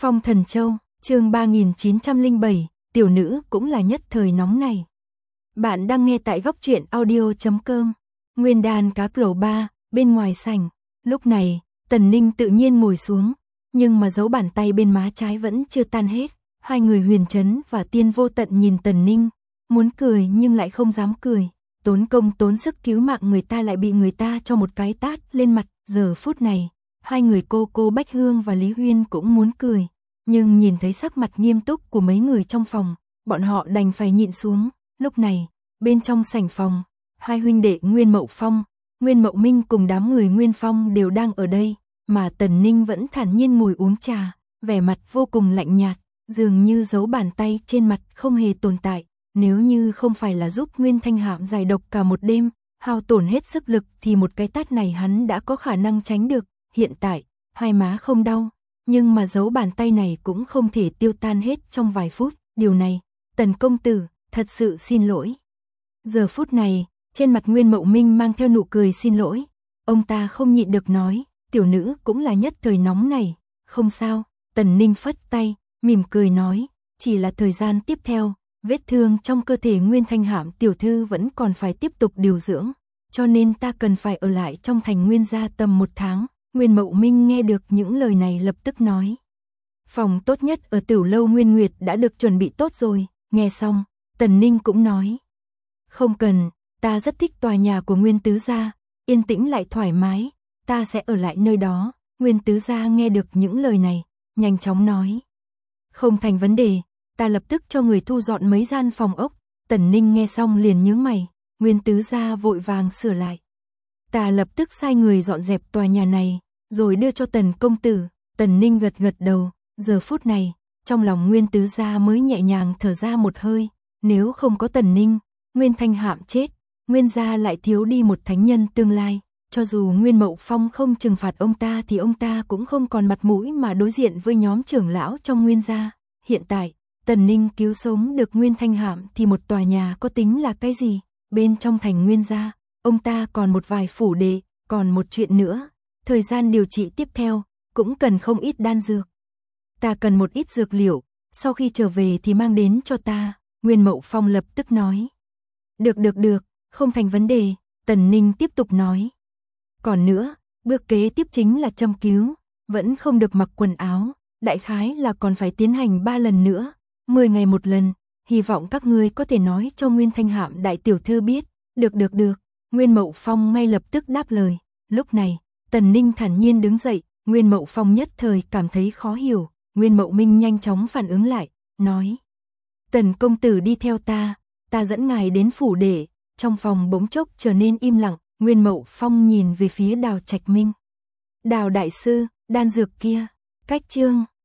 Phong Thần Châu, chương 3907, tiểu nữ cũng là nhất thời nóng này. Bạn đang nghe tại góc truyện audio.com. Nguyên đàn cá cẩu 3, bên ngoài sảnh. Lúc này, Tần Ninh tự nhiên ngồi xuống, nhưng mà dấu bàn tay bên má trái vẫn chưa tan hết. Hai người Huyền Trấn và Tiên Vô Tận nhìn Tần Ninh, muốn cười nhưng lại không dám cười. Tốn công tốn sức cứu mạng người ta lại bị người ta cho một cái tát lên mặt. Giờ phút này, hai người cô Bách Hương và Lý Huyên cũng muốn cười, nhưng nhìn thấy sắc mặt nghiêm túc của mấy người trong phòng, bọn họ đành phải nhịn xuống. Lúc này, bên trong sảnh phòng, hai huynh đệ Nguyên Mậu Phong, Nguyên Mậu Minh cùng đám người Nguyên Phong đều đang ở đây, mà Tần Ninh vẫn thản nhiên ngồi uống trà, vẻ mặt vô cùng lạnh nhạt, dường như dấu bàn tay trên mặt không hề tồn tại. Nếu như không phải là giúp Nguyên Thanh Hạm giải độc cả một đêm, hao tổn hết sức lực thì một cái tát này hắn đã có khả năng tránh được. Hiện tại, hai má không đau, nhưng mà dấu bàn tay này cũng không thể tiêu tan hết trong vài phút. Điều này, Tần công tử, thật sự xin lỗi. Giờ phút này, trên mặt Nguyên Mậu Minh mang theo nụ cười xin lỗi. Ông ta không nhịn được nói, tiểu nữ cũng là nhất thời nóng này. Không sao, Tần Ninh phất tay, mỉm cười nói, chỉ là thời gian tiếp theo, vết thương trong cơ thể Nguyên Thanh Hạm tiểu thư vẫn còn phải tiếp tục điều dưỡng, cho nên ta cần phải ở lại trong thành Nguyên gia tầm 1 tháng. Nguyên Mậu Minh nghe được những lời này lập tức nói, phòng tốt nhất ở Tiểu lâu Nguyên Nguyệt đã được chuẩn bị tốt rồi. Nghe xong, Tần Ninh cũng nói, không cần, ta rất thích tòa nhà của Nguyên tứ gia, yên tĩnh lại thoải mái, ta sẽ ở lại nơi đó. Nguyên tứ gia nghe được những lời này, nhanh chóng nói, không thành vấn đề, ta lập tức cho người thu dọn mấy gian phòng ốc. Tần Ninh nghe xong liền nhướng mày, Nguyên tứ gia vội vàng sửa lại, ta lập tức sai người dọn dẹp tòa nhà này, rồi đưa cho Tần công tử. Tần Ninh gật gật đầu, giờ phút này, trong lòng Nguyên tứ gia mới nhẹ nhàng thở ra một hơi. Nếu không có Tần Ninh, Nguyên Thanh Hạm chết, Nguyên gia lại thiếu đi một thánh nhân tương lai. Cho dù Nguyên Mậu Phong không trừng phạt ông ta thì ông ta cũng không còn mặt mũi mà đối diện với nhóm trưởng lão trong Nguyên gia. Hiện tại, Tần Ninh cứu sống được Nguyên Thanh Hạm thì một tòa nhà có tính là cái gì? Bên trong thành Nguyên gia, ông ta còn một vài phủ đệ, còn một chuyện nữa. Thời gian điều trị tiếp theo, cũng cần không ít đan dược. Ta cần một ít dược liệu, sau khi trở về thì mang đến cho ta. Nguyên Mậu Phong lập tức nói. Được, không thành vấn đề. Tần Ninh tiếp tục nói. Còn nữa, bước kế tiếp chính là châm cứu, vẫn không được mặc quần áo, đại khái là còn phải tiến hành 3 lần nữa, 10 ngày một lần, hy vọng các ngươi có thể nói cho Nguyên Thanh Hạm đại tiểu thư biết. Được. Nguyên Mậu Phong ngay lập tức đáp lời. Lúc này, Tần Ninh thản nhiên đứng dậy, Nguyên Mậu Phong nhất thời cảm thấy khó hiểu. Nguyên Mậu Minh nhanh chóng phản ứng lại, nói, Tần công tử đi theo ta dẫn ngài đến phủ đệ. Trong phòng bỗng chốc trở nên im lặng, Nguyên Mậu Phong nhìn về phía Đào Trạch Minh. Đào đại sư, đan dược kia, cách chương